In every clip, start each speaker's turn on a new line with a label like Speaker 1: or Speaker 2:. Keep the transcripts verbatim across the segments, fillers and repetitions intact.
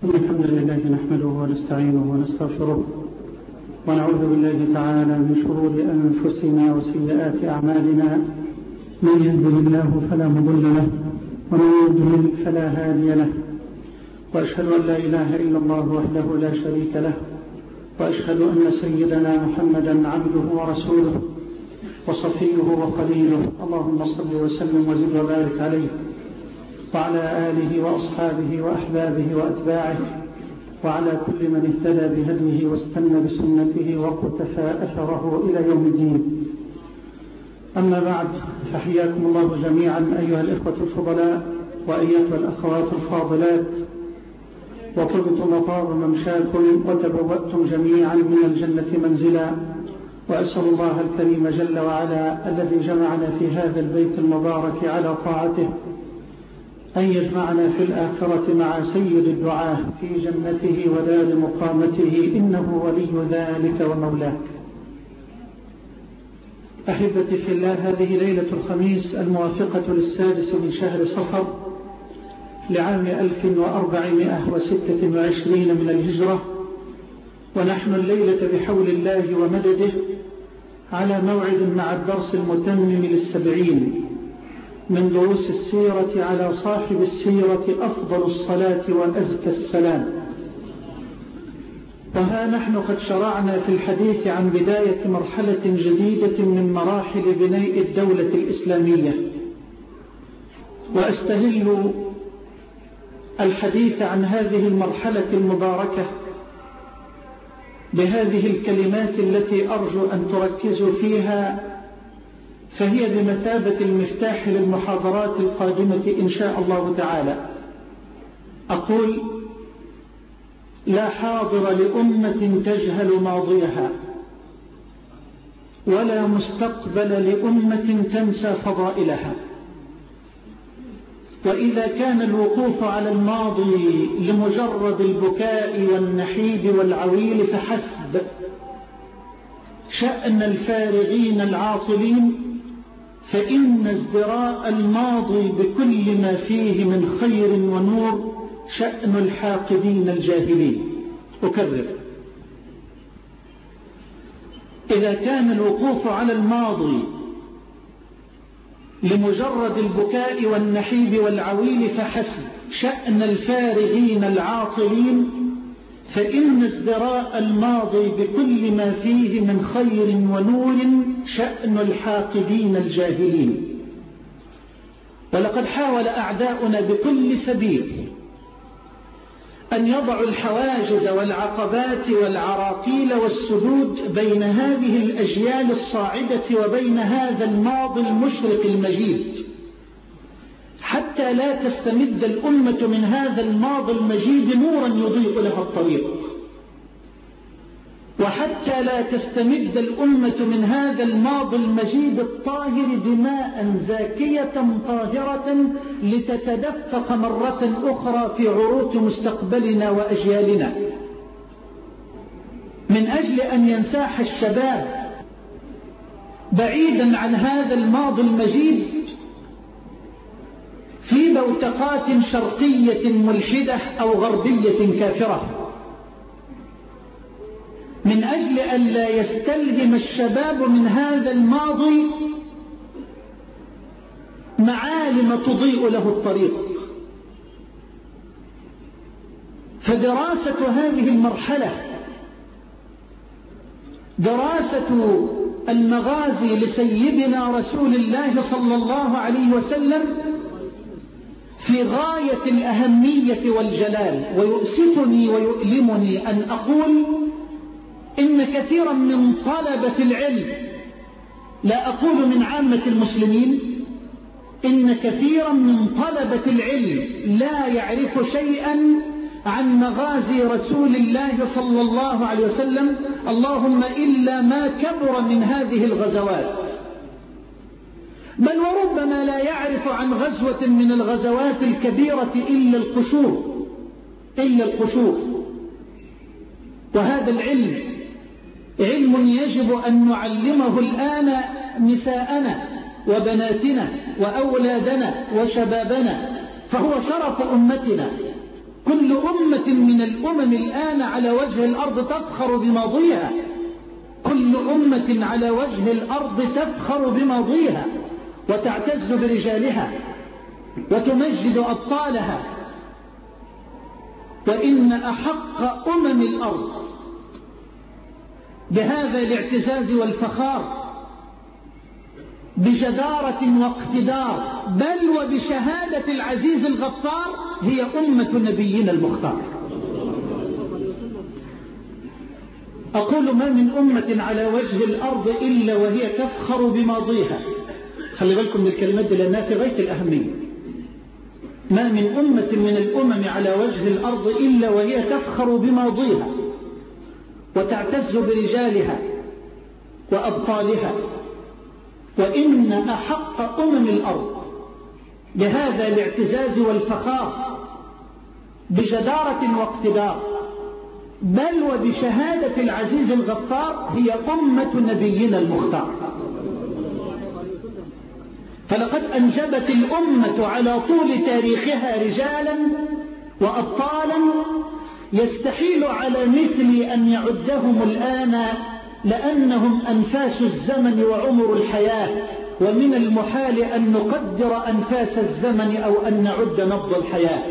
Speaker 1: الحمد لله نحمده ونستعينه ونستغفره ونعوذ بالله تعالى من شرور أنفسنا وسيئات أعمالنا. من يهده الله فلا مضل له ومن يضلل فلا هادي له، وأشهد أن لا إله إلا الله وحده لا شريك له، وأشهد أن سيدنا محمدا عبده ورسوله وصفيه وخليله. اللهم صل وسلم وزد وبارك عليه وعلى آله وأصحابه وأحبابه وأتباعه وعلى كل من اهتدى بهديه واستنى بسنته واقتفى أثره إلى يوم الدين. أما بعد، فحياكم الله جميعا أيها الإخوة الفضلاء وأيها الأخوات الفاضلات، وطبتم وطاب ممشاكم وتبوأتم جميعا من الجنة منزلا. وأسأل الله الكريم جل وعلا الذي جمعنا في هذا البيت المبارك على طاعته أن يجمعنا في الآخرة مع سيد الدعاة في جنته ودار مقامته، إنه ولي ذلك ومولاه. أحبتي في الله، هذه ليلة الخميس الموافقة للسادس من شهر صفر لعام ألف وأربعمائة وستة وعشرين من الهجرة، ونحن الليلة بحول الله ومدده على موعد مع الدرس المتمم للسبعين من دروس السيرة على صاحب السيرة أفضل الصلاة وأزكى السلام. وها نحن قد شرعنا في الحديث عن بداية مرحلة جديدة من مراحل بناء الدولة الإسلامية، وأستهل الحديث عن هذه المرحلة المباركة بهذه الكلمات التي أرجو أن تركزوا فيها، فهي بمثابة المفتاح للمحاضرات القادمة إن شاء الله تعالى. أقول: لا حاضر لأمة تجهل ماضيها، ولا مستقبل لأمة تنسى فضائلها. وإذا كان الوقوف على الماضي لمجرد البكاء والنحيب والعويل فحسب، شأن الفارغين العاطلين، فإن ازدراء الماضي بكل ما فيه من خير ونور شأن الحاقدين الجاهلين. أكرر: إذا كان الوقوف على الماضي لمجرد البكاء والنحيب والعويل فحسب، شأن الفارغين العاطلين، فإن ازدراء الماضي بكل ما فيه من خير ونور شأن الحاقدين الجاهلين. ولقد حاول أعداؤنا بكل سبيل أن يضعوا الحواجز والعقبات والعراقيل والسدود بين هذه الأجيال الصاعدة وبين هذا الماضي المشرق المجيد، حتى لا تستمد الأمة من هذا الماضي المجيد نورا يضيء لها الطريق، وحتى لا تستمد الأمة من هذا الماضي المجيد الطاهر دماء زاكية طاهرة لتتدفق مرة أخرى في عروق مستقبلنا وأجيالنا، من أجل أن ينساح الشباب بعيدا عن هذا الماضي المجيد في بوتقات شرقية ملحدة أو غربية كافرة، من أجل أن لا يستلهم الشباب من هذا الماضي معالم تضيء له الطريق. فدراسة هذه المرحلة، دراسة المغازي لسيدنا رسول الله صلى الله عليه وسلم، في غاية الأهمية والجلال. ويؤسفني ويؤلمني أن أقول إن كثيرا من طلبة العلم، لا أقول من عامة المسلمين، إن كثيرا من طلبة العلم لا يعرف شيئا عن مغازي رسول الله صلى الله عليه وسلم، اللهم إلا ما كبر من هذه الغزوات، بل وربما لا يعرف عن غزوة من الغزوات الكبيرة إلا القشور إلا القشور. وهذا العلم علم يجب أن نعلمه الآن نساءنا وبناتنا وأولادنا وشبابنا، فهو شرف أمتنا، كل أمة من الأمم الآن على وجه الأرض تفخر بماضيها، كل أمة على وجه الأرض تفخر بماضيها وتعتز برجالها وتمجد أبطالها. وإن أحق أمم الأرض بهذا الاعتزاز والفخار بجدارة واقتدار بل وبشهادة العزيز الغفار هي أمة نبينا المختار. أقول ما من أمة على وجه الأرض إلا وهي تفخر بماضيها. خلي بالكم من الكلمات دي لأنها في غاية الأهمية. ما من أمة من الأمم على وجه الأرض إلا وهي تفخر بماضيها وتعتز برجالها وأبطالها. وإن أحق أمم الأرض بهذا الاعتزاز والفخار بجدارة واقتدار بل وبشهادة العزيز الغفار هي أمة نبينا المختار. فلقد أنجبت الأمة على طول تاريخها رجالا وأبطالا يستحيل على مثلي أن يعدهم الآن لأنهم أنفاس الزمن وعمر الحياة، ومن المحال أن نقدر أنفاس الزمن أو أن نعد نبض الحياة.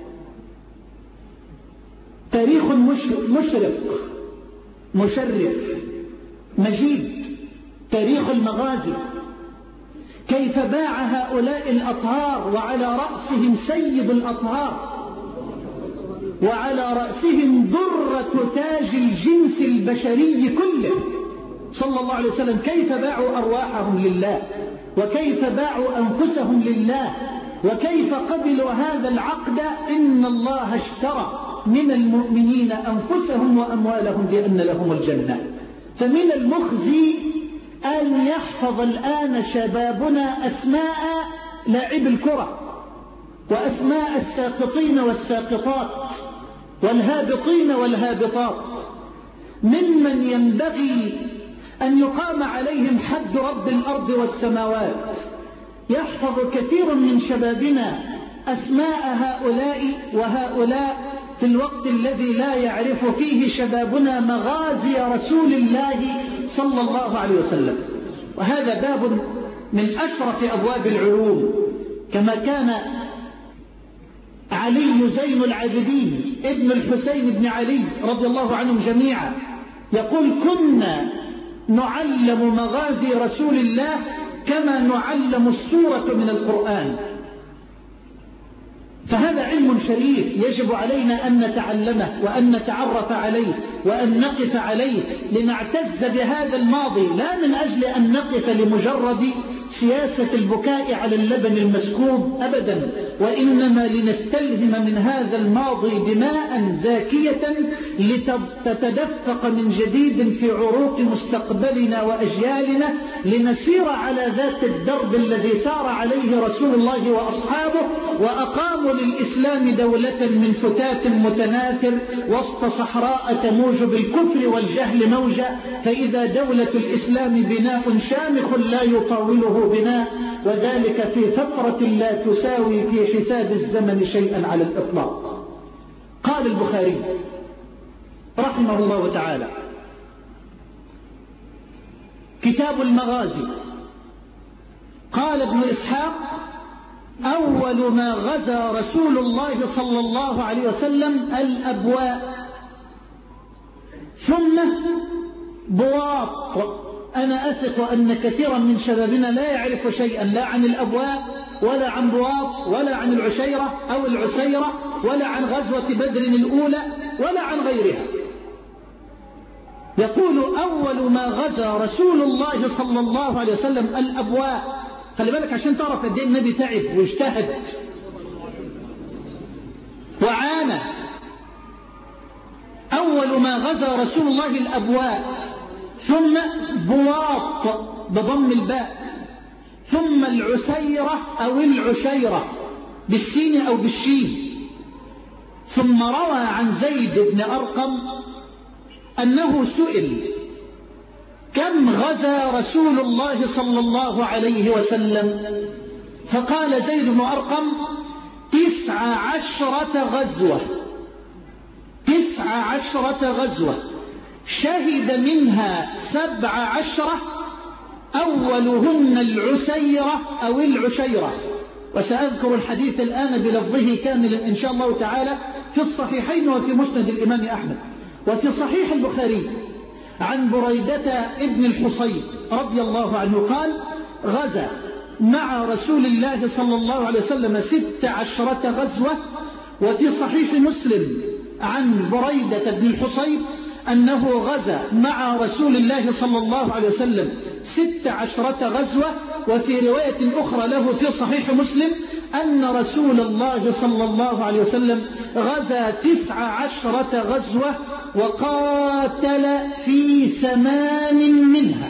Speaker 1: تاريخ مشرق مشرف مجيد، تاريخ المغازي، كيف باع هؤلاء الأطهار وعلى رأسهم سيد الأطهار وعلى رأسهم درة تاج الجنس البشري كله صلى الله عليه وسلم، كيف باعوا أرواحهم لله وكيف باعوا أنفسهم لله وكيف قبلوا هذا العقد. إن الله اشترى من المؤمنين أنفسهم وأموالهم بأن لهم الجنة. فمن المخزي أن يحفظ الآن شبابنا أسماء لاعب الكرة وأسماء الساقطين والساقطات والهابطين والهابطات ممن ينبغي أن يقام عليهم حد رب الأرض والسماوات. يحفظ كثير من شبابنا أسماء هؤلاء وهؤلاء في الوقت الذي لا يعرف فيه شبابنا مغازي رسول الله صلى الله عليه وسلم. وهذا باب من أشرف أبواب العلوم، كما كان علي زين العابدين ابن الحسين بن علي رضي الله عنهم جميعا يقول: كنا نعلم مغازي رسول الله كما نعلم السورة من القرآن. فهذا علم شريف يجب علينا أن نتعلمه وأن نتعرف عليه وأن نقف عليه لنعتز بهذا الماضي، لا من أجل أن نقف لمجرد سياسة البكاء على اللبن المسكوب أبدا، وإنما لنستلهم من هذا الماضي دماء زاكية لتتدفق من جديد في عروق مستقبلنا وأجيالنا، لنسير على ذات الدرب الذي سار عليه رسول الله وأصحابه، وأقاموا للإسلام دولة من فتات متناثر وسط صحراء تموج بالكفر والجهل موجا. فإذا دولة الإسلام بناء شامخ لا يطاوله بناء، وذلك في فترة لا تساوي في حساب الزمن شيئا على الإطلاق. قال البخاري رحمه الله تعالى: كتاب المغازي. قال ابن إسحاق: أول ما غزا رسول الله صلى الله عليه وسلم الأبواء، ثم بواط. أنا أثق أن كثيرا من شبابنا لا يعرف شيئا لا عن الأبواء ولا عن بواط ولا عن العشيرة أو العسيرة ولا عن غزوة بدر الأولى ولا عن غيرها. يقول: أول ما غزا رسول الله صلى الله عليه وسلم الأبواء. خلي بالك عشان تعرف قد ايه النبي تعب واجتهد وعانى. أول ما غزا رسول الله الأبواء، ثم بواط بضم الباء، ثم العسيرة أو العشيرة بالسين أو بالشين. ثم روى عن زيد بن أرقم أنه سئل: كم غزا رسول الله صلى الله عليه وسلم؟ فقال زيد بن أرقم: تسع عشرة غزوة. عشرة غزوة شهد منها سبع عشرة أولهن العسيرة أو العشيرة. وسأذكر الحديث الآن بلفظه كاملا إن شاء الله تعالى في الصحيحين وفي مسند الإمام أحمد. وفي صحيح البخاري عن بريدة ابن الحصيب رضي الله عنه قال: غزا مع رسول الله صلى الله عليه وسلم ست عشرة غزوة. وفي صحيح مسلم عن بريدة بن الحصيب أنه غزا مع رسول الله صلى الله عليه وسلم ست عشرة غزوة. وفي رواية أخرى له في صحيح مسلم أن رسول الله صلى الله عليه وسلم غزا تسع عشرة غزوة وقاتل في ثمان منها.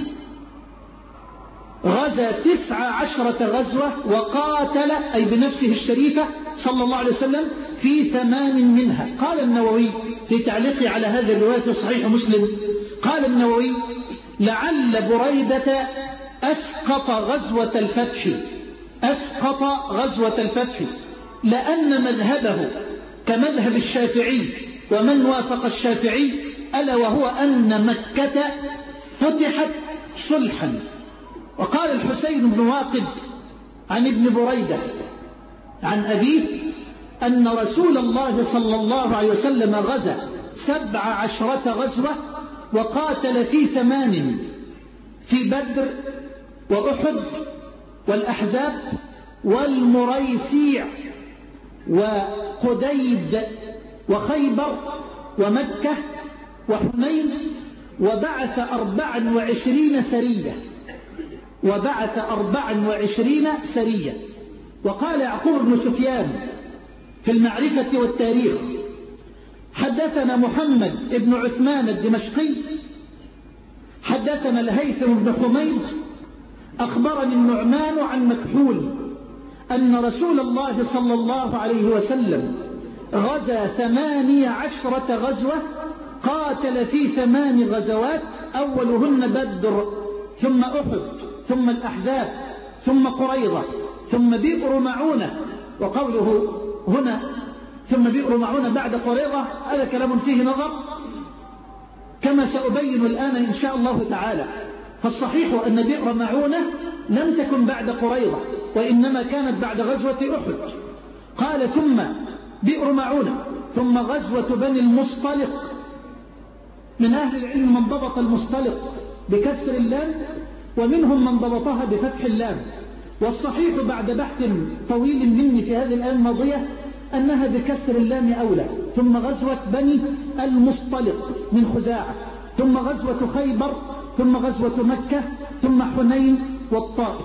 Speaker 1: غزا تسع عشرة غزوة وقاتل أي بنفسه الشريفة صلى الله عليه وسلم في ثمان منها. قال النووي في تعليقه على هذه الرواية في صحيح مسلم، قال النووي: لعل بريدة أسقط غزوة الفتح أسقط غزوة الفتح لأن مذهبه كمذهب الشافعي ومن وافق الشافعي، ألا وهو أن مكة فتحت صلحا. وقال الحسين بن واقد عن ابن بريدة عن أبيه أن رسول الله صلى الله عليه وسلم غزا سبع عشرة غزوة وقاتل في ثمان، في بدر وأحد والأحزاب والمريسيع وقديد وخيبر ومكة وحنين، وبعث أربعا وعشرين سرية وبعث أربعا وعشرين سرية. وقال يعقوب بن سفيان في المعرفة والتاريخ: حدثنا محمد بن عثمان الدمشقي حدثنا الهيثم بن حميد أخبرني النعمان عن مكحول أن رسول الله صلى الله عليه وسلم غزا ثماني عشرة غزوة قاتل في ثمان غزوات أولهن بدر ثم أحد ثم الأحزاب ثم قريظة ثم بئر معونة. وقوله هنا ثم بئر معونة بعد قريظة هذا كلام فيه نظر كما سأبين الآن إن شاء الله تعالى. فالصحيح أن بئر معونة لم تكن بعد قريظة وإنما كانت بعد غزوة أحد. قال ثم بئر معونة ثم غزوة بني المصطلق. من أهل العلم من ضبط المصطلق بكسر اللام ومنهم من ضبطها بفتح اللام. والصحيح بعد بحث طويل مني في هذه الآية الماضية أنها بكسر اللام أولى. ثم غزوة بني المصطلق من خزاعة، ثم غزوة خيبر، ثم غزوة مكة، ثم حنين والطائف.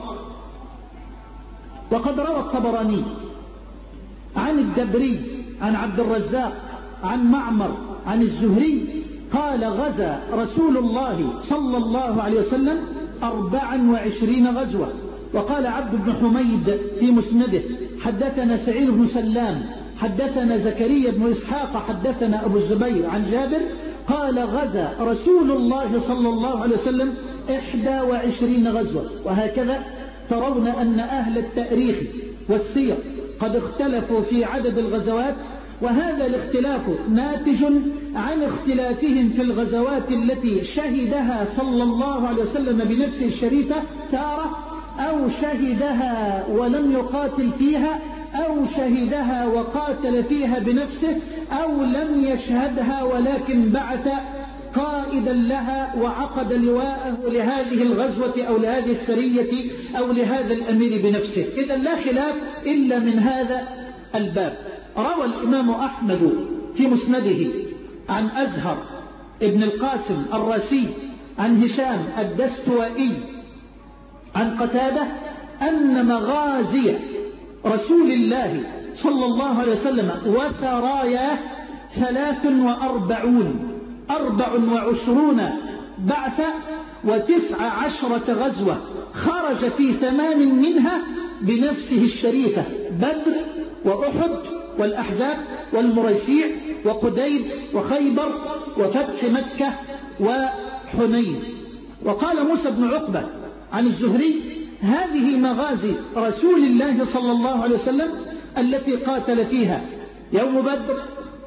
Speaker 1: وقد روى الطبراني عن الدبري عن عبد الرزاق عن معمر عن الزهري قال: غزا رسول الله صلى الله عليه وسلم أربعا وعشرين غزوة. وقال عبد بن حميد في مسنده: حدثنا سعيد بن سلام حدثنا زكريا بن إسحاق حدثنا أبو الزبير عن جابر قال: غزا رسول الله صلى الله عليه وسلم إحدى وعشرين غزوة. وهكذا ترون أن أهل التاريخ والسير قد اختلفوا في عدد الغزوات، وهذا الاختلاف ناتج عن اختلافهم في الغزوات التي شهدها صلى الله عليه وسلم بنفسه الشريفة تارة، أو شهدها ولم يقاتل فيها، أو شهدها وقاتل فيها بنفسه، أو لم يشهدها ولكن بعث قائدا لها وعقد لواءه لهذه الغزوة أو لهذه السرية أو لهذا الأمير بنفسه. إذا لا خلاف إلا من هذا الباب. روى الإمام أحمد في مسنده عن أزهر ابن القاسم الراسي عن هشام الدستوائي عن قتادة أن مغازي رسول الله صلى الله عليه وسلم وسراياه ثلاث وأربعون أربع وعشرون بعثة وتسع عشرة غزوة خرج في ثمان منها بنفسه الشريفة: بدر وأحد والأحزاب والمريسيع وقديد وخيبر وفتح مكة وحنين. وقال موسى بن عقبة عن الزهري: هذه مغازي رسول الله صلى الله عليه وسلم التي قاتل فيها: يوم بدر،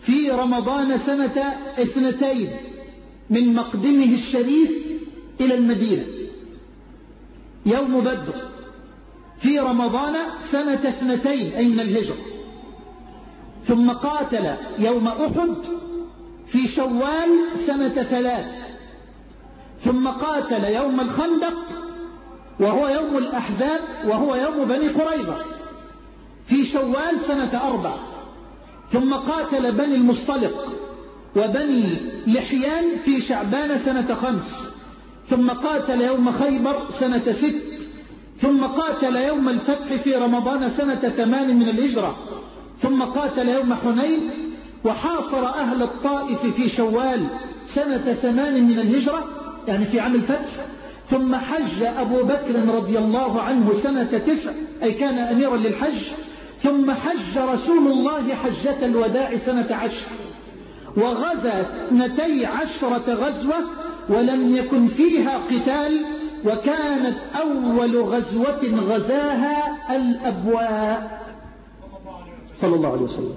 Speaker 1: في رمضان سنة اثنتين من مقدمه الشريف إلى المدينة، يوم بدر في رمضان سنة اثنتين أي من الهجرة، ثم قاتل يوم أحد في شوال سنة ثلاث، ثم قاتل يوم الخندق وهو يوم الأحزاب وهو يوم بني قريظة في شوال سنة أربع، ثم قاتل بني المصطلق وبني لحيان في شعبان سنة خمس، ثم قاتل يوم خيبر سنة ست، ثم قاتل يوم الفتح في رمضان سنة ثمان من الهجرة، ثم قاتل يوم حنين وحاصر أهل الطائف في شوال سنة ثمان من الهجرة يعني في عام الفتح، ثم حج أبو بكر رضي الله عنه سنة تسع أي كان أميرا للحج، ثم حج رسول الله حجة الوداع سنة عشر، وغزا اثنتي عشرة غزوة ولم يكن فيها قتال، وكانت أول غزوة غزاها الأبواء صلى الله عليه وسلم،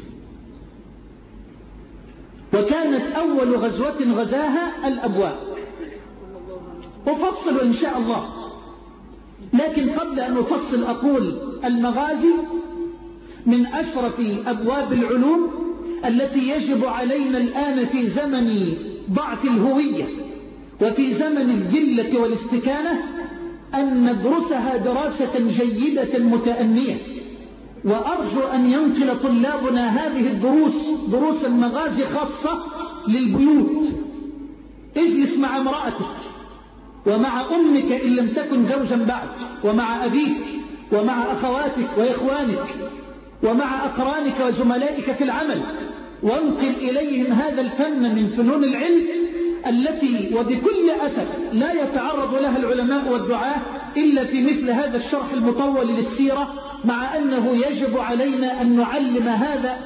Speaker 1: وكانت أول غزوة غزاها الأبواء. أفصل إن شاء الله، لكن قبل أن أفصل أقول المغازي من أشرف أبواب العلوم التي يجب علينا الآن في زمن ضعف الهوية وفي زمن الذلة والاستكانة أن ندرسها دراسة جيدة متأنية، وأرجو أن ينقل طلابنا هذه الدروس دروس المغازي خاصة للبيوت. اجلس مع امرأتك ومع أمك إن لم تكن زوجا بعد، ومع أبيك ومع أخواتك وإخوانك ومع أقرانك وزملائك في العمل، وانقل إليهم هذا الفن من فنون العلم التي وبكل أسف لا يتعرض لها العلماء والدعاة إلا في مثل هذا الشرح المطول للسيرة، مع أنه يجب علينا أن نعلم هذا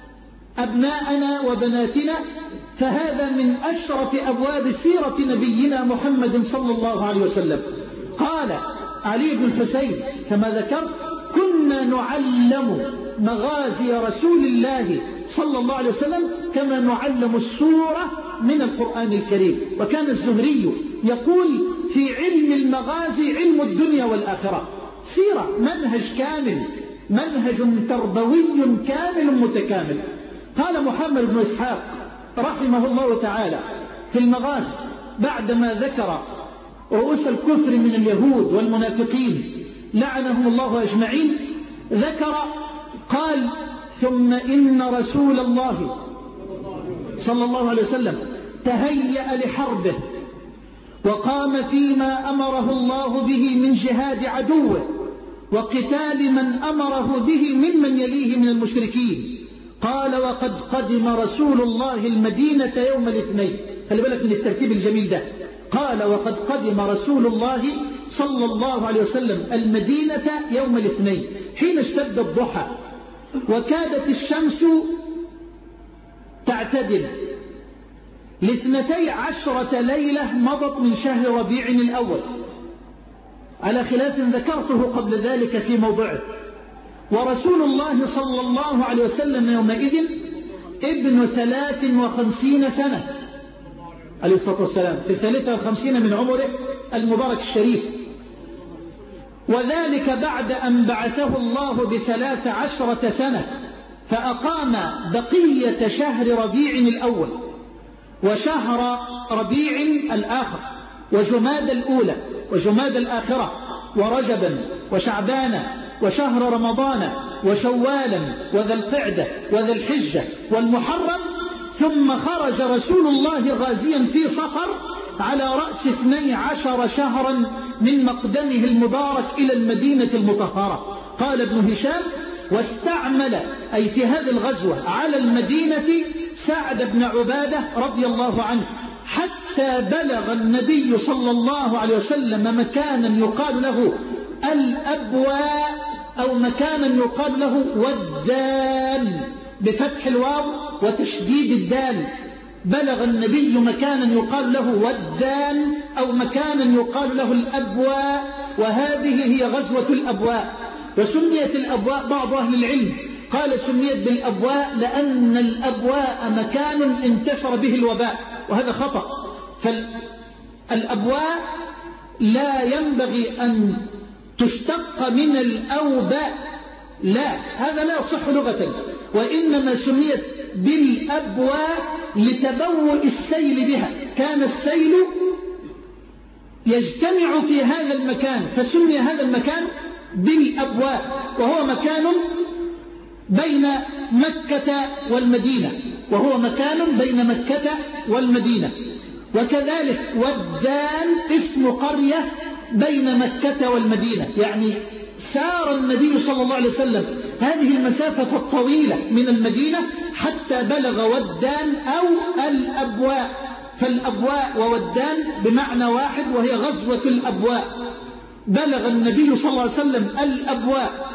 Speaker 1: أبناءنا وبناتنا، فهذا من أشرف أبواب سيرة نبينا محمد صلى الله عليه وسلم. قال علي بن الحسين كما ذكرت: كنا نعلم مغازي رسول الله صلى الله عليه وسلم كما نعلم السورة من القرآن الكريم. وكان الزهري يقول: في علم المغازي علم الدنيا والآخرة. سيرة منهج كامل، منهج تربوي كامل متكامل. قال محمد بن إسحاق رحمه الله تعالى في المغازي بعدما ذكر رؤوس الكفر من اليهود والمنافقين لعنهم الله أجمعين، ذكر قال: ثم إن رسول الله صلى الله عليه وسلم تهيأ لحربه وقام فيما أمره الله به من جهاد عدوه وقتال من أمره به ممن يليه من المشركين. قال: وقد قدم رسول الله المدينة يوم الاثنين. خلي بالك من الترتيب الجميل ده. قال: وقد قدم رسول الله صلى الله عليه وسلم المدينة يوم الاثنين حين اشتد الضحى وكادت الشمس تعتدل. لاثنتي عشرة ليلة مضت من شهر ربيع الأول على خلاف ذكرته قبل ذلك في موضعه. ورسول الله صلى الله عليه وسلم يومئذ ابن ثلاث وخمسين سنة عليه الصلاة والسلام، في ثلاثة وخمسين من عمره المبارك الشريف، وذلك بعد أن بعثه الله بثلاث عشرة سنة، فأقام بقية شهر ربيع الأول وشهر ربيع الآخر وجماد الأولى وجماد الآخرة ورجبا وشعبان وشهر رمضان وشوالا وذا القعدة وذا الحجة والمحرم، ثم خرج رسول الله غازيا في صفر على رأس اثني عشر شهرا من مقدمه المبارك إلى المدينة المطهرة. قال ابن هشام: واستعمل أي في هذه الغزوة على المدينة سعد بن عبادة رضي الله عنه، حتى بلغ النبي صلى الله عليه وسلم مكانا يقال له الأبواء أو مكانا يقال له ودان بفتح الواو وتشديد الدال. بلغ النبي مكانا يقال له ودان أو مكانا يقال له الأبواء، وهذه هي غزوة الأبواء. وسميت الأبواء بعض أهل العلم قال سميت بالأبواء لأن الأبواء مكان انتشر به الوباء، وهذا خطأ. فالأبواء لا ينبغي أن تشتق من الأوباء، لا، هذا لا يصح لغة، وإنما سميت بالأبواء لتبوء السيل بها، كان السيل يجتمع في هذا المكان فسمي هذا المكان بالأبواء، وهو مكان بين مكة والمدينة وهو مكان بين مكة والمدينة. وكذلك ودان اسم قرية بين مكة والمدينة، يعني سار النبي صلى الله عليه وسلم هذه المسافة الطويلة من المدينة حتى بلغ ودان أو الأبواء، فالأبواء وودان بمعنى واحد وهي غزوة الأبواء. بلغ النبي صلى الله عليه وسلم الأبواء.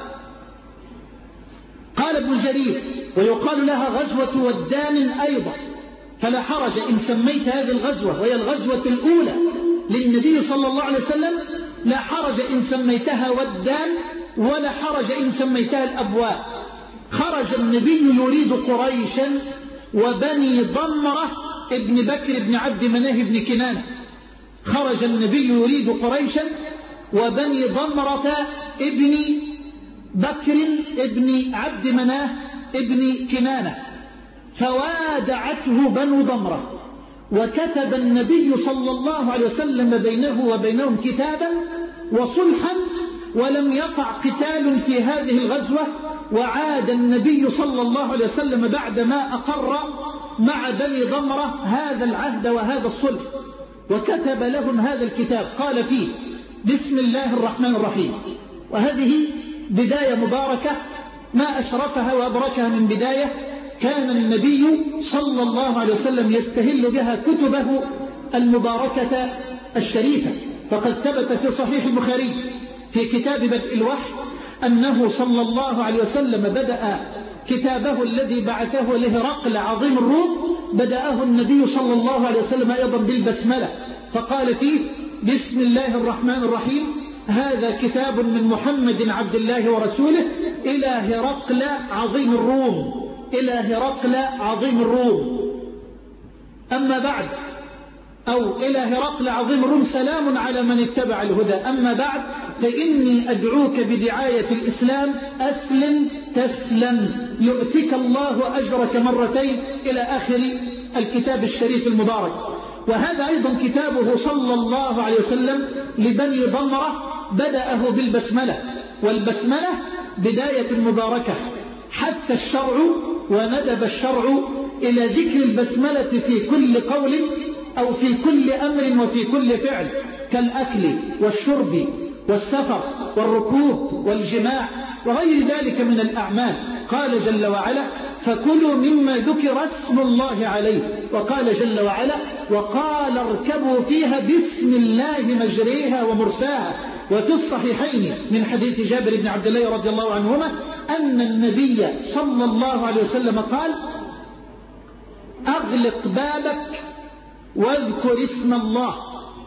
Speaker 1: قال ابن جرير ويقال لها غزوة ودان أيضا، فلا حرج إن سميت هذه الغزوة وهي الغزوة الأولى للنبي صلى الله عليه وسلم، لا حرج إن سميتها ودان ولا حرج إن سميتها الأبواء. خرج النبي يريد قريشا وبني ضمرة ابن بكر ابن عبد مناه ابن كنانة، خرج النبي يريد قريشا وبني ضمرة ابن بكر ابن عبد مناه ابن كنانة، فوادعته بنو ضمرة، وكتب النبي صلى الله عليه وسلم بينه وبينهم كتابا وصلحا، ولم يقع قتال في هذه الغزوة. وعاد النبي صلى الله عليه وسلم بعدما أقر مع بني ضمرة هذا العهد وهذا الصلح، وكتب لهم هذا الكتاب قال فيه بسم الله الرحمن الرحيم. وهذه بداية مباركة ما أشرفها وأبركها من بداية كان النبي صلى الله عليه وسلم يستهل بها كتبه المباركة الشريفة. فقد ثبت في صحيح البخاري في كتاب بدء الوحي أنه صلى الله عليه وسلم بدأ كتابه الذي بعثه لهرقل عظيم الروم، بدأه النبي صلى الله عليه وسلم أيضا بالبسملة، فقال فيه بسم الله الرحمن الرحيم، هذا كتاب من محمد عبد الله ورسوله إلى هرقل عظيم الروم، إلى هرقل عظيم الروم. أما بعد، أو إلى هرقل عظيم الروم سلام على من اتبع الهدى، أما بعد فإني أدعوك بدعاية الإسلام أسلم تسلم يؤتك الله أجرك مرتين إلى آخر الكتاب الشريف المبارك. وهذا أيضا كتابه صلى الله عليه وسلم لبني ضمرة بدأه بالبسملة، والبسملة بداية مباركة، حث الشرع وندب الشرع إلى ذكر البسملة في كل قول أو في كل أمر وفي كل فعل، كالأكل والشرب والسفر والركوب والجماع وغير ذلك من الأعمال. قال جل وعلا فكلوا مما ذكر اسم الله عليه، وقال جل وعلا وقال اركبوا فيها بسم الله مجريها ومرساها. وفي الصحيحين من حديث جابر بن عبد الله رضي الله عنهما أن النبي صلى الله عليه وسلم قال أغلق بابك واذكر اسم الله،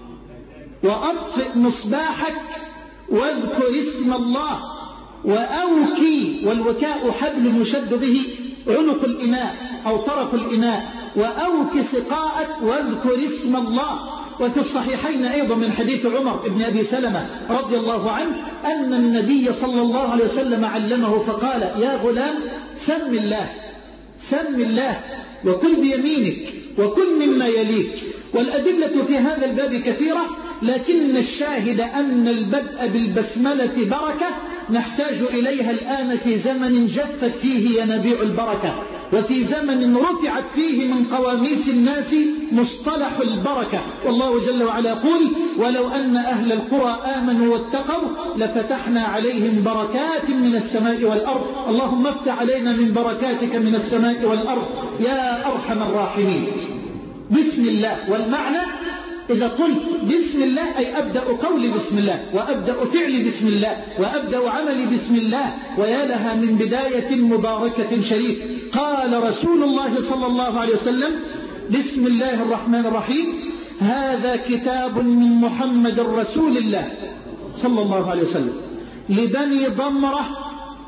Speaker 1: وأطفئ مصباحك واذكر اسم الله، وأوكي، والوكاء حبل يشد به عنق الإناء أو طرف الإناء، وأوكي سقاءك واذكر اسم الله. وفي الصحيحين أيضا من حديث عمر بن أبي سلمة رضي الله عنه أن النبي صلى الله عليه وسلم علمه فقال يا غلام سم الله، سم الله وكل بيمينك وكل مما يليك. والأدلة في هذا الباب كثيرة، لكن الشاهد أن البدء بالبسملة بركة نحتاج إليها الآن في زمن جفت فيه ينابيع البركة، وفي زمن رفعت فيه من قواميس الناس مصطلح البركة. والله جل وعلا يقول ولو أن أهل القرى آمنوا واتقوا لفتحنا عليهم بركات من السماء والأرض. اللهم افتح علينا من بركاتك من السماء والأرض يا أرحم الراحمين. بسم الله، والمعنى إذا قلت بسم الله أي أبدأ قولي بسم الله، وأبدأ فعلي بسم الله، وأبدأ عملي بسم الله، ويا لها من بداية مباركة شريف. قال رسول الله صلى الله عليه وسلم بسم الله الرحمن الرحيم هذا كتاب من محمد رسول الله صلى الله عليه وسلم لبني ضمرة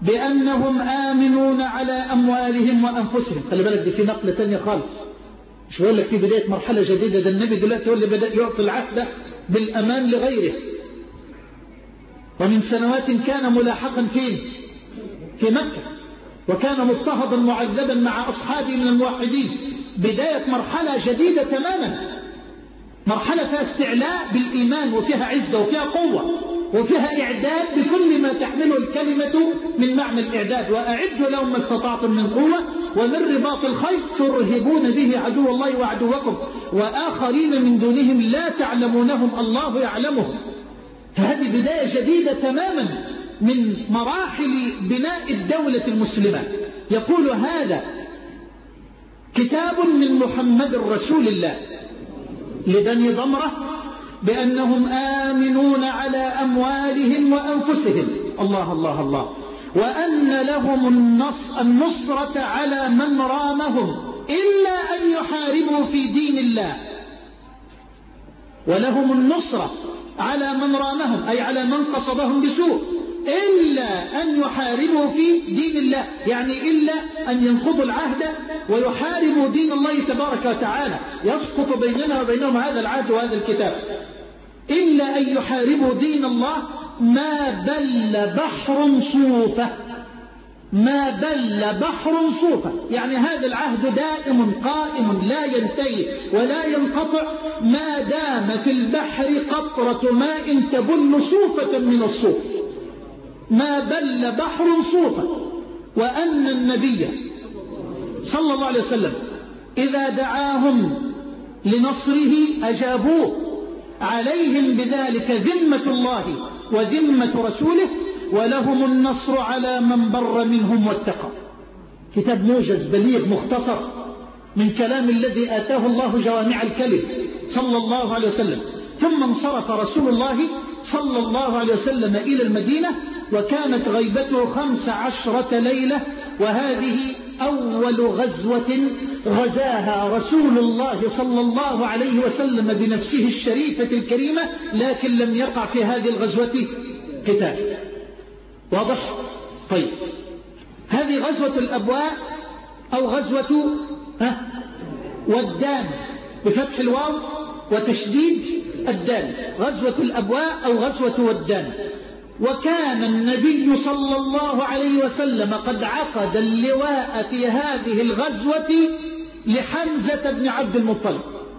Speaker 1: بأنهم آمنون على أموالهم وأنفسهم. خلي بالك دي في نقلة تانية خالص، مش بقول لك في بداية مرحلة جديدة، ده النبي دلوقتي هو اللي بدأ يعطي العهد بالأمان لغيره. ومن سنوات كان ملاحقا فين؟ في مكة، وكان مضطهدا معذبا مع أصحابه من الموحدين. بداية مرحلة جديدة تماما، مرحلة فيها استعلاء بالإيمان، وفيها عزة وفيها قوة وفيها إعداد بكل ما تحمله الكلمة من معنى الإعداد. وأعدوا لهم ما استطعتم من قوة ومن رباط الخيل ترهبون به عدو الله وعدوكم وآخرين من دونهم لا تعلمونهم الله يعلمهم. فهذه بداية جديدة تماما من مراحل بناء الدولة المسلمة. يقول هذا كتاب من محمد رسول الله لبني ضمرة بأنهم آمنون على أموالهم وأنفسهم، الله الله الله، وأن لهم النص النصرة على من رامهم إلا أن يحاربوا في دين الله. ولهم النصرة على من رامهم أي على من قصدهم بسوء إلا أن يحاربوا في دين الله، يعني إلا أن ينقضوا العهد ويحاربوا دين الله تبارك وتعالى، يسقط بيننا وبينهم هذا العهد وهذا الكتاب. إلا أن يحاربوا دين الله ما بل بحر صوفة، ما بل بحر صوفة، يعني هذا العهد دائم قائم لا ينتهي ولا ينقطع ما دام في البحر قطرة ماء تبل صوفة من الصوف، ما بل بحر صوفة. وأن النبي صلى الله عليه وسلم إذا دعاهم لنصره أجابوه، عليهم بذلك ذمة الله وذمة رسوله، ولهم النصر على من بر منهم واتقى. كتاب موجز بليغ مختصر من كلام الذي آتاه الله جوامع الكلم صلى الله عليه وسلم. ثم انصرف رسول الله صلى الله عليه وسلم إلى المدينة، وكانت غيبته خمس عشرة ليلة، وهذه أول غزوة غزاها رسول الله صلى الله عليه وسلم بنفسه الشريفة الكريمة، لكن لم يقع في هذه الغزوة قتال. واضح؟ طيب، هذه غزوة الأبواء أو غزوة ودان بفتح الواو وتشديد الدال، غزوة الأبواء أو غزوة ودان. وكان النبي صلى الله عليه وسلم قد عقد اللواء في هذه الغزوة لحمزة بن عبد المطلب،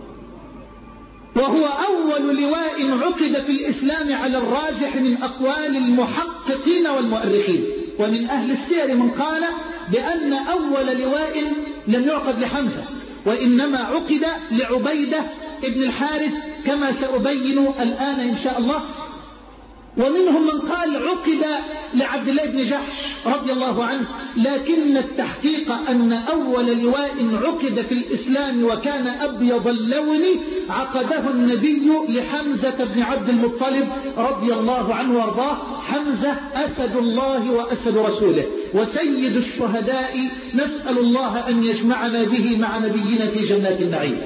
Speaker 1: وهو أول لواء عقد في الإسلام على الراجح من أقوال المحققين والمؤرخين. ومن أهل السير من قال بأن أول لواء لم يعقد لحمزة، وإنما عقد لعبيدة ابن الحارث كما سأبين الآن إن شاء الله. ومنهم من قال عقد لعبد الله بن جحش رضي الله عنه، لكن التحقيق أن أول لواء عقد في الإسلام وكان أبيض اللون عقده النبي لحمزة بن عبد المطلب رضي الله عنه وارضاه. حمزة أسد الله وأسد رسوله وسيد الشهداء، نسأل الله أن يجمعنا به مع نبينا في جنات النعيم.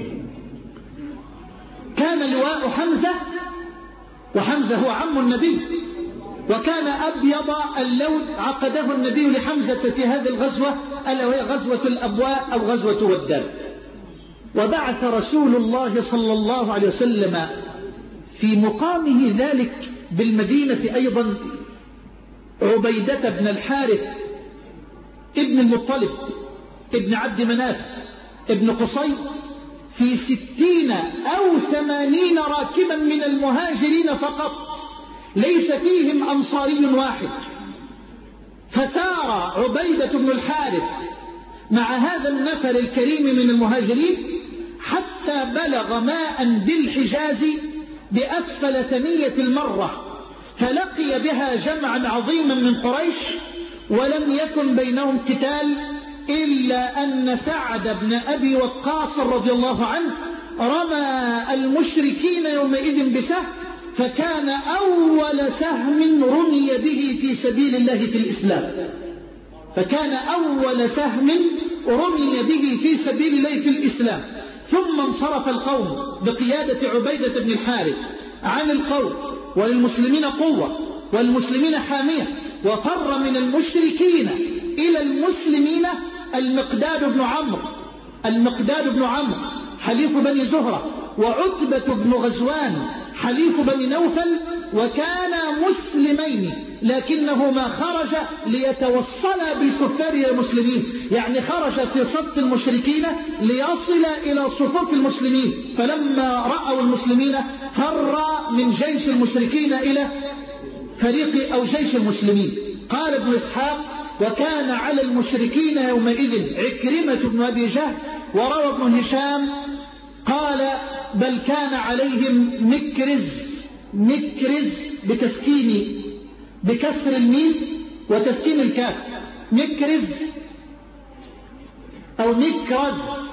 Speaker 1: كان لواء حمزة، وحمزة هو عم النبي، وكان أبيض اللون عقده النبي لحمزة في هذه الغزوة ألا وهي غزوة الأبواء أو غزوة ودان. وبعث رسول الله صلى الله عليه وسلم في مقامه ذلك بالمدينة أيضا عبيدة بن الحارث ابن المطلب ابن عبد مناف ابن قصي في ستين أو ثمانين راكبا من المهاجرين فقط، ليس فيهم أنصاري واحد. فسار عبيدة بن الحارث مع هذا النفر الكريم من المهاجرين حتى بلغ ماء بالحجاز بأسفل ثنية المرة، فلقي بها جمعا عظيما من قريش، ولم يكن بينهم قتال إلا أن سعد بن أبي وقاص رضي الله عنه رمى المشركين يومئذ بسهم، فكان أول سهم رمي به في سبيل الله في الإسلام، فكان أول سهم رمي به في سبيل الله في الإسلام. ثم انصرف القوم بقيادة عبيدة بن الحارث عن القوم، وللمسلمين قوة والمسلمين حامية، وفر من المشركين إلى المسلمين المقداد بن عمرو المقداد بن عمرو حليف بني زهرة، وعتبة بن غزوان حليف بني نوفل، وكانا مسلمين لكنه ما خرج ليتوصل بالكفار إلى المسلمين، يعني خرج في صف المشركين ليصل إلى صفوف المسلمين، فلما رأوا المسلمين فر من جيش المشركين إلى فريق أو جيش المسلمين. قال ابن إسحاق: وكان على المشركين يومئذ عكرمة بن أبي جهل. وروى ابن هشام قال: بل كان عليهم مكرز مكرز بتسكين بكسر الميم وتسكين الكاف، مكرز أو مكرز،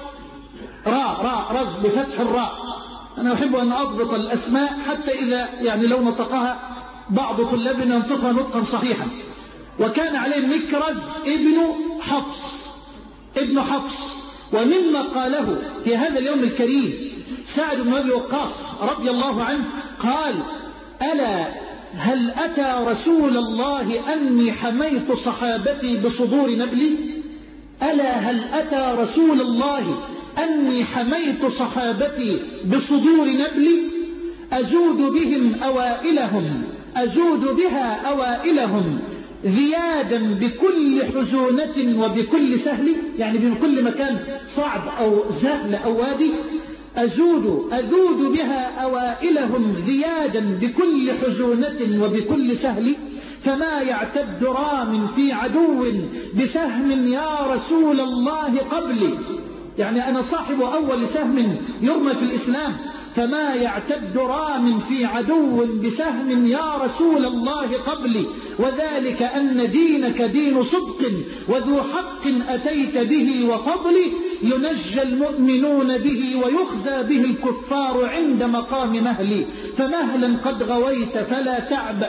Speaker 1: راء راء رز بفتح الراء. أنا أحب أن أضبط الأسماء حتى إذا يعني لو نطقها بعض طلابنا ينطقها نطقا صحيحا. وكان عليه مكرز ابن حفص ابن حفص. ومما قاله في هذا اليوم الكريم سعد بن أبي وقاص رضي الله عنه قال: ألا هل أتى رسول الله أني حميت صحابتي بصدور نبلي؟ ألا هل أتى رسول الله أني حميت صحابتي بصدور نبلي؟ أزود بهم أوائلهم أزود بها أوائلهم ذيادا بكل حزونة وبكل سهل، يعني بكل مكان صعب أو سهل أو وادي. أزود أذود بها أوائلهم ذيادا بكل حزونة وبكل سهل، فما يعتد رام في عدو بسهم يا رسول الله قبلي، يعني أنا صاحب أول سهم يرمى في الإسلام، فما يعتد رام في عدو بسهم يا رسول الله قبلي، وذلك أن دينك دين صدق وذو حق أتيت به وفضل، ينجى المؤمنون به ويخزى به الكفار عند مقام مهلي، فمهلا قد غويت فلا تعبأ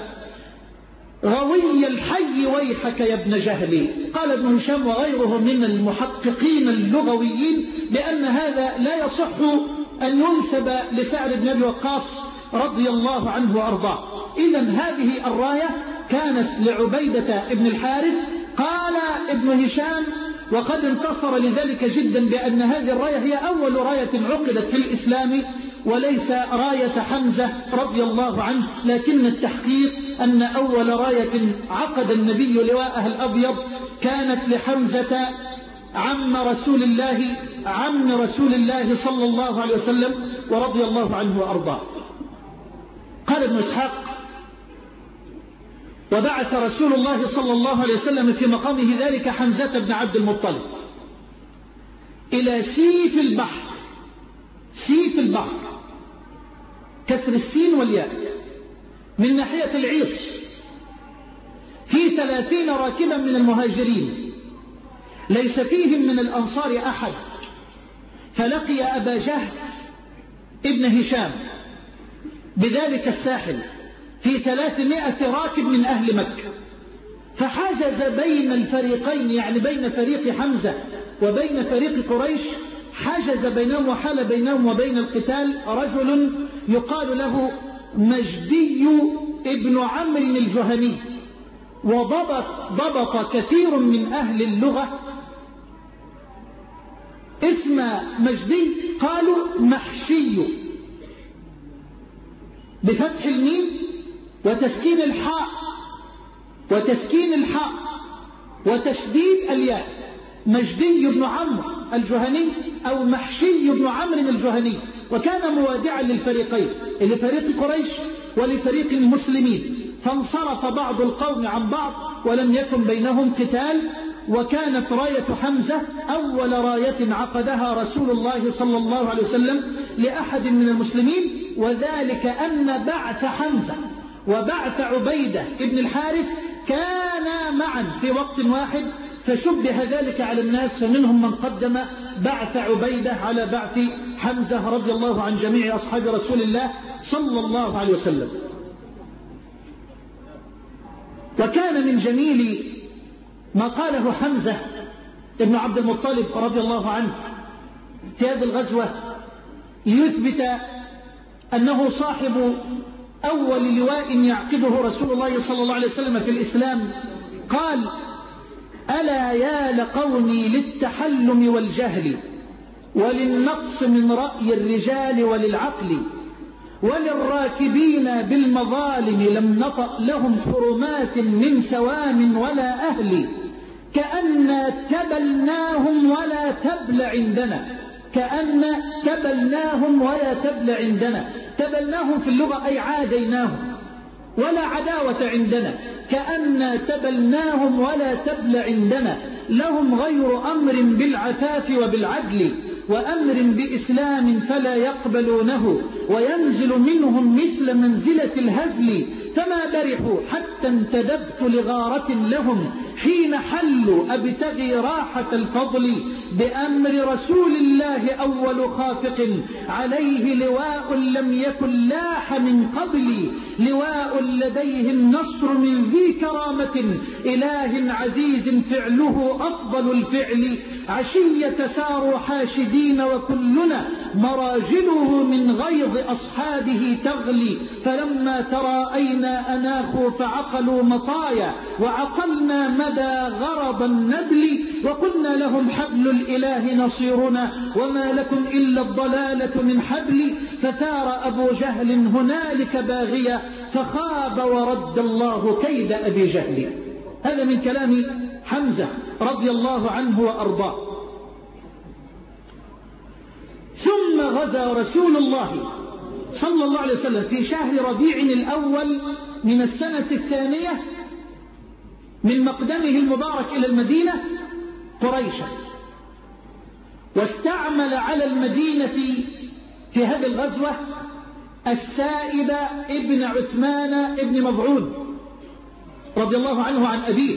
Speaker 1: غوي الحي ويحك يا ابن جهلي. قال ابن هشام وغيره من المحققين اللغويين بأن هذا لا يصح أن ينسب لسعد بن أبي وقاص رضي الله عنه وأرضاه. إذن هذه الراية كانت لعبيدة ابن الحارث. قال ابن هشام وقد انتصر لذلك جدا بأن هذه الراية هي أول راية عقدت في الإسلام وليس راية حمزة رضي الله عنه، لكن التحقيق أن أول راية عقد النبي لواءها الأبيض كانت لحمزة عم رسول الله عم رسول الله صلى الله عليه وسلم ورضي الله عنه وأرضاه. قال ابن إسحاق: وبعث رسول الله صلى الله عليه وسلم في مقامه ذلك حمزة بن عبد المطلب إلى سيف البحر. سيف البحر كسر السين والياء من ناحية العيص، في ثلاثين راكبا من المهاجرين ليس فيهم من الأنصار أحد، فلقي أبا جهل ابن هشام بذلك الساحل في ثلاثمائة راكب من أهل مكة، فحجز بين الفريقين، يعني بين فريق حمزة وبين فريق قريش، حجز بينهم وحال بينهم وبين القتال رجل يقال له مجدي ابن عمرو الجهني. وضبط ضبط كثير من أهل اللغة اسم مجدي قالوا محشي بفتح الميم وتسكين الحاء وتسكين الحاء وتشديد الياء، مجدي بن عمرو الجهني أو محشي بن عمرو الجهني. وكان موادعا للفريقين، لفريق قريش ولفريق المسلمين، فانصرف بعض القوم عن بعض ولم يكن بينهم قتال. وكانت راية حمزة أول راية عقدها رسول الله صلى الله عليه وسلم لأحد من المسلمين، وذلك أن بعث حمزة وبعث عبيدة ابن الحارث كانا معا في وقت واحد، فشبه ذلك على الناس، فمنهم من قدم بعث عبيدة على بعث حمزة رضي الله عن جميع أصحاب رسول الله صلى الله عليه وسلم. وكان من جميل ما قاله حمزة ابن عبد المطلب رضي الله عنه في هذه الغزوة ليثبت أنه صاحب أول لواء يعقده رسول الله صلى الله عليه وسلم في الإسلام قال: ألا يا لقومي للتحلم والجهل وللنقص من رأي الرجال وللعقل وللراكبين بالمظالم لم نطأ لهم حرمات من سوام ولا أهل كأن تبلناهم ولا تبل عندنا كأن تبلناهم ولا تبل عندنا. تبلناهم في اللغة أي عاديناهم، ولا عداوة عندنا، كأن تبلناهم ولا تبل عندنا. لهم غير أمر بالعفاف وبالعدل وأمر بإسلام فلا يقبلونه وينزل منهم مثل منزلة الهزل. فما برحوا حتى انتدبت لغارة لهم حين حلوا أبتغي راحة الفضل بأمر رسول الله أول خافق عليه لواء لم يكن لاح من قبلي لواء لديه النصر من ذي كرامة إله عزيز فعله أفضل الفعل عشية ساروا حاشدين وكلنا مراجله من غيظ أصحابه تغلي فلما تراءينا أناخوا فعقلوا مطايا وعقلنا مدى غرض النبل وقلنا لهم حبل الإله نصيرنا وما لكم إلا الضلالة من حبل فثار أبو جهل هنالك باغيا فخاب ورد الله كيد أبي جهل. هذا من كلام حمزة رضي الله عنه وأرضاه. ثم غزا رسول الله صلى الله عليه وسلم في شهر ربيع الأول من السنة الثانية من مقدمه المبارك إلى المدينة قريشا، واستعمل على المدينة في هذه الغزوة السائب ابن عثمان ابن مضعون رضي الله عنه عن أبيه.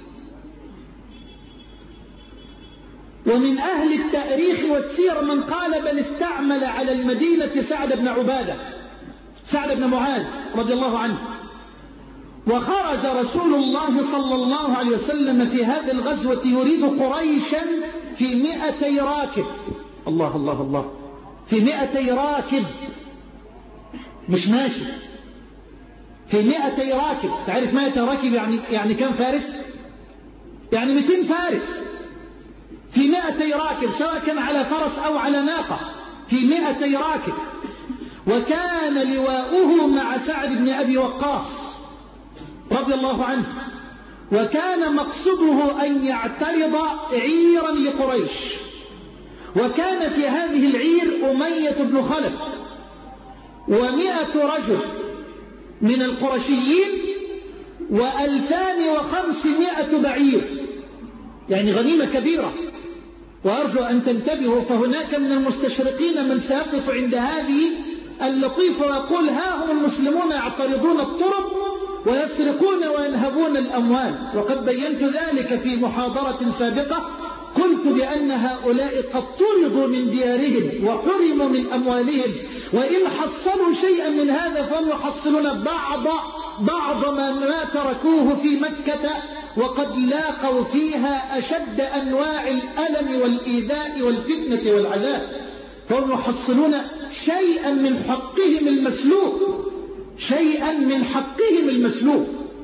Speaker 1: ومن أهل التاريخ والسير من قال بل استعمل على المدينة سعد بن عبادة سعد بن معاذ رضي الله عنه. وخرج رسول الله صلى الله عليه وسلم في هذه الغزوة يريد قريشا في مئتي راكب. الله الله الله في مئتي راكب، مش ماشي، في مئتي راكب. تعرف مئتي راكب يعني يعني كم فارس؟ يعني مئتين فارس في مئتي راكب، سواء كان على فرس أو على ناقة، في مئتي راكب. وكان لواؤه مع سعد بن أبي وقاص رضي الله عنه، وكان مقصده أن يعترض عيرا لقريش. وكان في هذه العير أمية بن خلف ومئة رجل من القرشيين وألفان وخمسمائة بعير، يعني غنيمة كبيرة. وأرجو أن تنتبهوا، فهناك من المستشرقين من سيقف عند هذه اللطيفة ويقول ها هم المسلمون يعترضون الطرق ويسرقون وينهبون الأموال. وقد بينت ذلك في محاضرة سابقة، قلت بأن هؤلاء قد طردوا من ديارهم وحرموا من أموالهم، وإن حصلوا شيئا من هذا فهم يحصلون بعض بعض ما, ما تركوه في مكة، وقد لاقوا فيها أشد أنواع الألم والإيذاء والفتنة والعذاب، فهم يحصلون شيئا من حقهم المسلوب شيئا من حقهم المسلوب.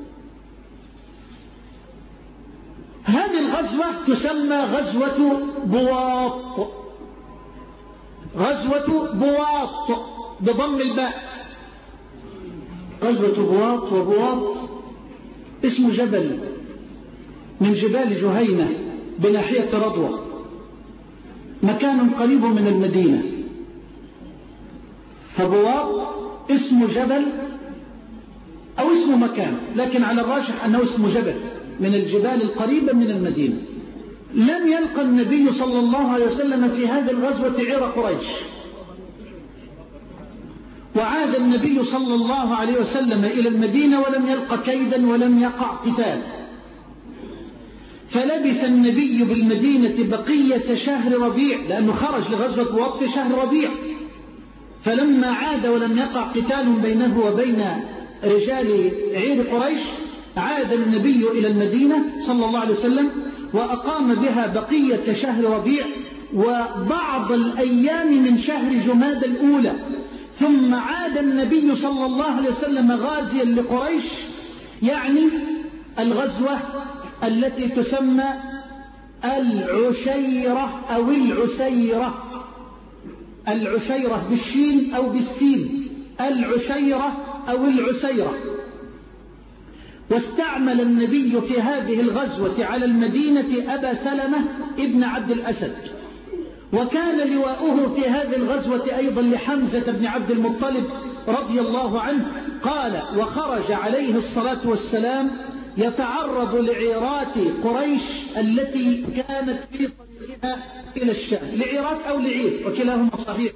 Speaker 1: هذه الغزوة تسمى غزوة بواط، غزوة بواط بضم الباء، غزوة بواط. وبواط اسم جبل من جبال جهينة بناحية رضوى، مكان قريب من المدينة. فبواط اسم جبل أو اسم مكان، لكن على الراجح أنه اسم جبل من الجبال القريبة من المدينة. لم يلقى النبي صلى الله عليه وسلم في هذه الغزوة عير قريش، وعاد النبي صلى الله عليه وسلم إلى المدينة ولم يلقى كيدا ولم يقع قتال. فلبث النبي بالمدينة بقية شهر ربيع، لأنه خرج لغزوة بواط في شهر ربيع. فلما عاد ولم يقع قتال بينه وبين رجال عير قريش، عاد النبي إلى المدينة صلى الله عليه وسلم وأقام بها بقية شهر ربيع وبعض الأيام من شهر جماد الأولى. ثم عاد النبي صلى الله عليه وسلم غازيا لقريش، يعني الغزوة التي تسمى العشيرة أو العسيرة، العشيرة بالشين أو بالسين، العشيرة أو العسيرة. واستعمل النبي في هذه الغزوة على المدينة أبا سلمة ابن عبد الأسد، وكان لواؤه في هذه الغزوة أيضا لحمزة بن عبد المطلب رضي الله عنه. قال: وخرج عليه الصلاة والسلام يتعرض لعيرات قريش التي كانت في طريقها إلى الشام، لعيرات أو لعير وكلاهما صحيح.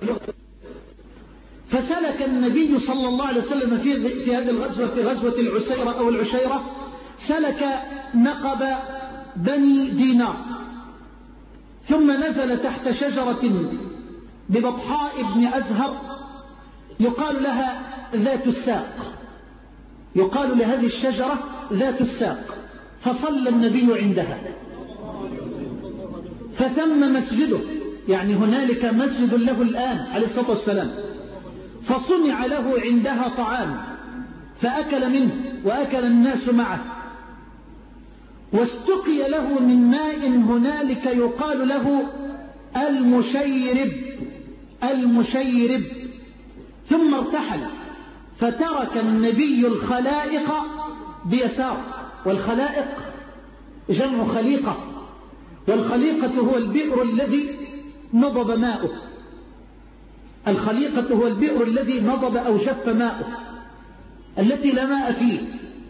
Speaker 1: فسلك النبي صلى الله عليه وسلم في, في هذه الغزوة، في غزوة العسيرة أو العشيرة، سلك نقب بني دينار، ثم نزل تحت شجرة ببطحاء بن أزهر يقال لها ذات الساق، يقال لهذه الشجرة ذات الساق، فصلى النبي عندها. فثم مسجده، يعني هنالك مسجد له الآن عليه الصلاة والسلام، فصنع له عندها طعام فأكل منه وأكل الناس معه، واستقي له من ماء هنالك يقال له المشيرب، المشيرب. ثم ارتحل، فترك النبي الخلائق بيسار، والخلائق جمع خليقة، والخليقة هو البئر الذي نضب ماؤه، الخليقة هو البئر الذي نضب أو جف ماؤه، التي لا ماء فيه.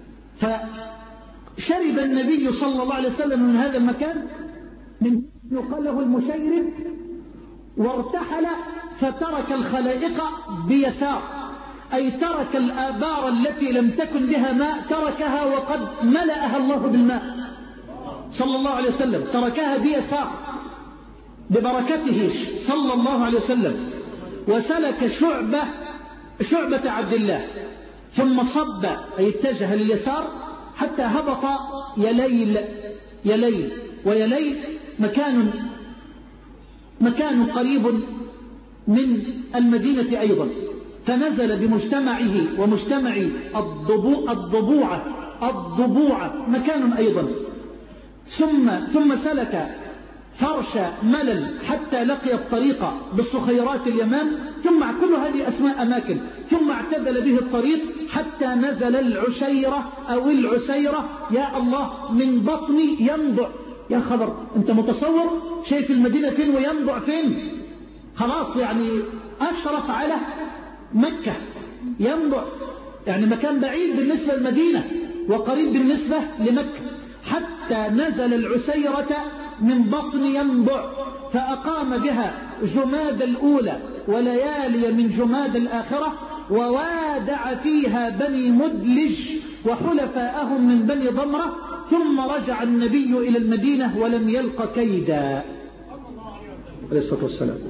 Speaker 1: فشرب النبي صلى الله عليه وسلم من هذا المكان، من يقال له المشيرب، وارتحل فترك الخلائق بيسار، أي ترك الآبار التي لم تكن بها ماء، تركها وقد ملأها الله بالماء صلى الله عليه وسلم، تركها بيسار ببركته صلى الله عليه وسلم. وسلك شعبة شعبة عبد الله، ثم صب أي اتجه لليسار حتى هبط يليل، يليل ويليل مكان مكان قريب من المدينة أيضا، فنزل بمجتمعه ومجتمع الضبوع الضبوعة الضبوعة مكان أيضا، ثم ثم سلك فرش ملل حتى لقي الطريق بالصخيرات اليمام، ثم كل هذه أسماء أماكن، ثم اعتدل به الطريق حتى نزل العشيرة أو العسيرة. يا الله، من بطن ينبع، يا خبر، أنت متصور شايف المدينة فين وينبع فين؟ خلاص يعني أشرف على مكة، ينبع يعني مكان بعيد بالنسبة للمدينة وقريب بالنسبة لمكة، حتى نزل العسيرة من بطن ينبع، فأقام بها جماد الأولى وليالي من جماد الآخرة، ووادع فيها بني مدلج وحلفاءهم من بني ضمرة، ثم رجع النبي إلى المدينة ولم يلق كيدا عليه الصلاة والسلام.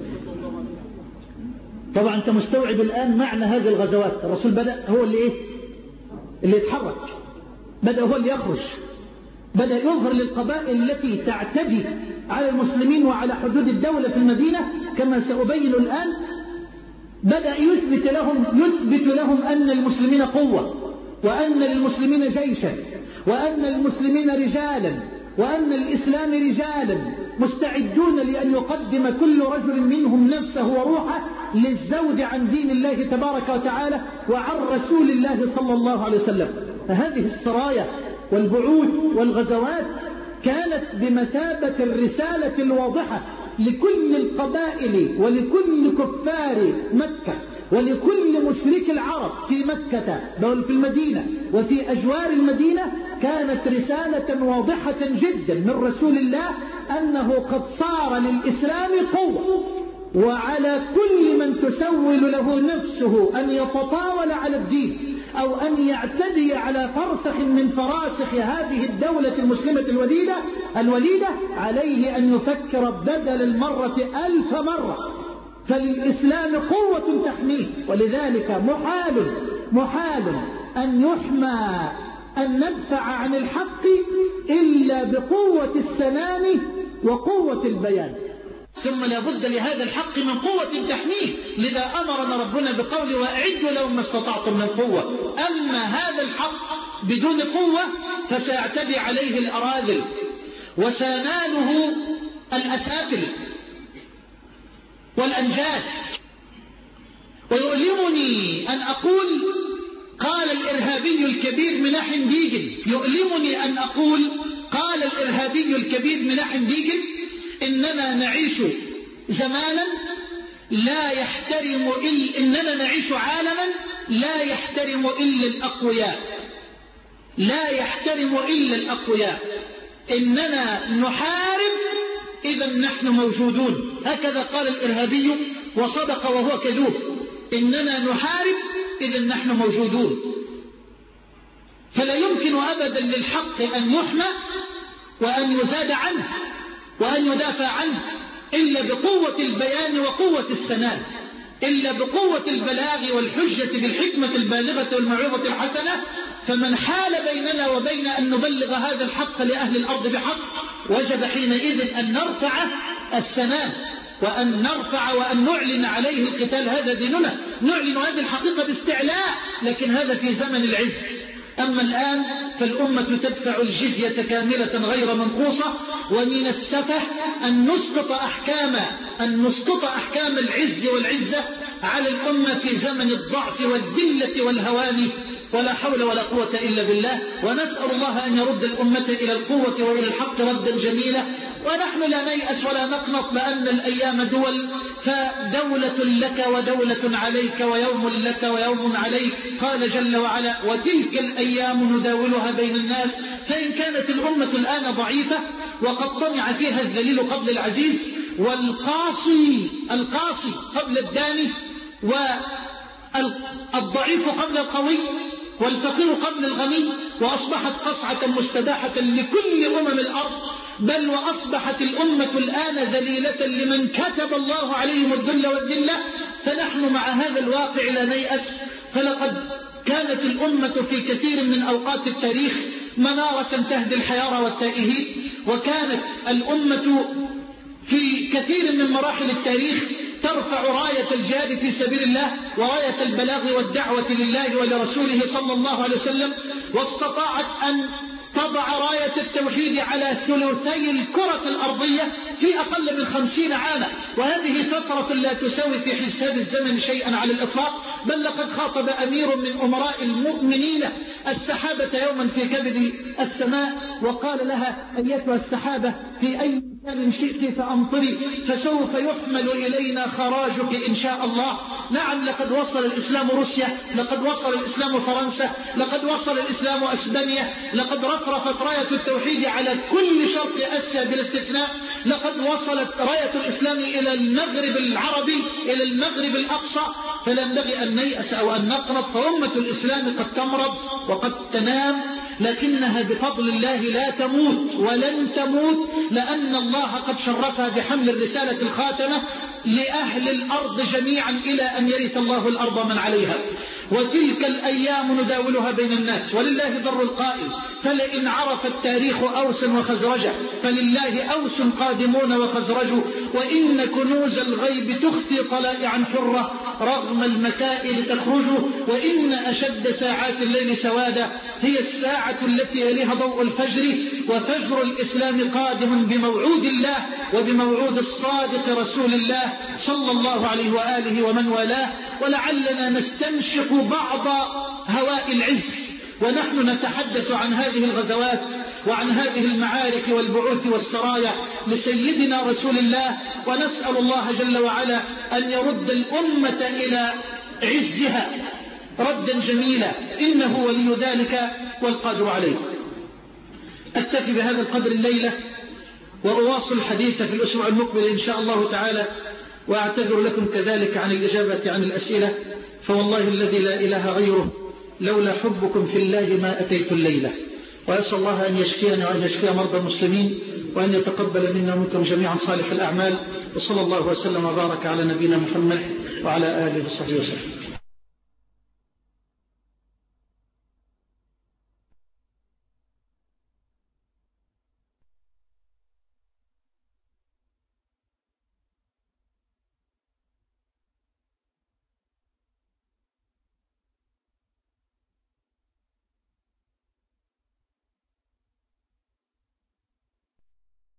Speaker 1: طبعا أنت مستوعب الآن معنى هذه الغزوات. الرسول بدأ هو اللي إيه؟ اللي يتحرك، بدأ هو اللي يخرج، بدأ يظهر للقبائل التي تعتدي على المسلمين وعلى حدود الدولة في المدينة كما سأبين الآن. بدأ يثبت لهم يثبت لهم أن المسلمين قوة، وأن للمسلمين جيشا، وأن للمسلمين رجالا، وأن الإسلام رجالا مستعدون لأن يقدم كل رجل منهم نفسه وروحه للزود عن دين الله تبارك وتعالى وعن رسول الله صلى الله عليه وسلم. فهذه السرايا والبعوث والغزوات كانت بمثابة الرسالة الواضحة لكل القبائل ولكل كفار مكة ولكل مشرك العرب في مكة في المدينة وفي أجوار المدينة. كانت رسالة واضحة جدا من رسول الله أنه قد صار للإسلام قوة، وعلى كل من تسول له نفسه أن يتطاول على الدين أو أن يعتدي على فرسخ من فراسخ هذه الدولة المسلمة الوليدة الوليدة عليه أن يفكر بدل المرة ألف مرة، فللإسلام قوة تحميه. ولذلك محال محال أن يحمى أن ندفع عن الحق إلا بقوة السنان وقوة البيان.
Speaker 2: ثم لا بد لهذا الحق من قوة تحميه، لذا أمرنا ربنا بقول وأعدوا لهم ما استطعتم من قوة. أما هذا الحق بدون قوة فسيعتدي عليه الأراذل وسيناله الأسافل والأنجاس. ويؤلمني أن أقول، قال الإرهابي الكبير مناحم ديجل، يؤلمني أن أقول قال الإرهابي الكبير مناحم ديجل إننا نعيش زمانا لا يحترم إلا إننا نعيش عالما لا يحترم إلا الأقوياء، لا يحترم إلا الأقوياء، إننا نحارب إذا نحن موجودون. هكذا قال الإرهابي وصدق وهو كذوب، إننا نحارب إذا نحن موجودون. فلا يمكن أبدا للحق أن يحمى وأن يزاد عنه وأن يدافع عنه إلا بقوة البيان وقوة السناد، إلا بقوة البلاغ والحجة بالحكمة البالغة والموعظة الحسنة. فمن حال بيننا وبين أن نبلغ هذا الحق لأهل الأرض بحق وجب حينئذ أن نرفع السناد وأن نرفع وأن نعلن عليه القتال. هذا ديننا، نعلن هذه الحقيقة باستعلاء، لكن هذا في زمن العز. أما الآن فالأمة تدفع الجزية كاملة غير منقوصة، ومن السفه أن نسقط أحكام أن نسقط أحكام العز والعزة على الأمة في زمن الضعف والذلة والهوان، ولا حول ولا قوة إلا بالله. ونسأل الله أن يرد الأمة إلى القوة وإلى الحق ردا جميلا. ونحن لا نيأس ولا نقنط، لأن الأيام دول، فدولة لك ودولة عليك ويوم لك ويوم عليك. قال جل وعلا وتلك الأيام نداولها بين الناس. فإن كانت الأمة الآن ضعيفة وقد طمع فيها الذليل قبل العزيز، والقاصي القاصي قبل الداني، والضعيف قبل القوي، والفقير قبل الغني، وأصبحت قصعة مستباحة لكل أمم الأرض، بل وأصبحت الأمة الآن ذليلة لمن كتب الله عليهم الذل والذلة. فنحن مع هذا الواقع لا نيأس، فلقد كانت الأمة في كثير من أوقات التاريخ منارة تهدي الحيارى والتائهين، وكانت الأمة في كثير من مراحل التاريخ ترفع راية الجهاد في سبيل الله وراية البلاغ والدعوة لله ولرسوله صلى الله عليه وسلم، واستطاعت أن تضع راية التوحيد على ثلثي الكرة الأرضية في أقل من خمسين عاما. وهذه فترة لا تساوي في حساب الزمن شيئا على الإطلاق، بل لقد خاطب أمير من أمراء المؤمنين السحابة يوما في كبد السماء وقال لها أيتها السحابة في أي مكان شئت فأمطري فسوف يحمل إلينا خراجك إن شاء الله. نعم، لقد وصل الإسلام روسيا، لقد وصل الإسلام فرنسا، لقد وصل الإسلام أسبانيا، لقد رفرفت راية التوحيد على كل شرق آسيا بلا استثناء، لقد وصلت راية الإسلام إلى المغرب العربي، إلى المغرب الأقصى. فلا ينبغي أن نيأس أو أن نقنط، فأمة الإسلام قد تمرض وقد تنام، لكنها بفضل الله لا تموت ولن تموت، لأن الله قد شرفها بحمل الرسالة الخاتمة لأهل الأرض جميعا إلى أن يرث الله الأرض من عليها. وتلك الأيام نداولها بين الناس، ولله ضر القائل فلئن عرف التاريخ أوسا وخزرجا فلله أوس قادمون وخزرج، وإن كنوز الغيب تخفي طلائعا حرة رغم المكائد تخرج، وإن أشد ساعات الليل سوادا هي الساعة التي يليها ضوء الفجر، وفجر الإسلام قادم بموعود الله وبموعود الصادق رسول الله صلى الله عليه وآله ومن والاه. ولعلنا نستنشق بعض هواء العز ونحن نتحدث عن هذه الغزوات وعن هذه المعارك والبعوث والسرايا لسيدنا رسول الله، ونسأل الله جل وعلا أن يرد الأمة إلى عزها ردا جميلا، إنه ولي ذلك والقادر عليه. أكتفي بهذا القدر الليلة، وأواصل الحديث في الأسبوع المقبل إن شاء الله تعالى، وأعتذر لكم كذلك عن الإجابة عن الأسئلة، فوالله الذي لا إله غيره لولا حبكم في الله ما أتيت الليلة. وأسأل الله أن يشفينا وأن يشفي مرضى المسلمين، وأن يتقبل منا ومنكم جميعا صالح الأعمال. وصلى الله وسلم وبارك على نبينا محمد وعلى آله وصحبه وسلم.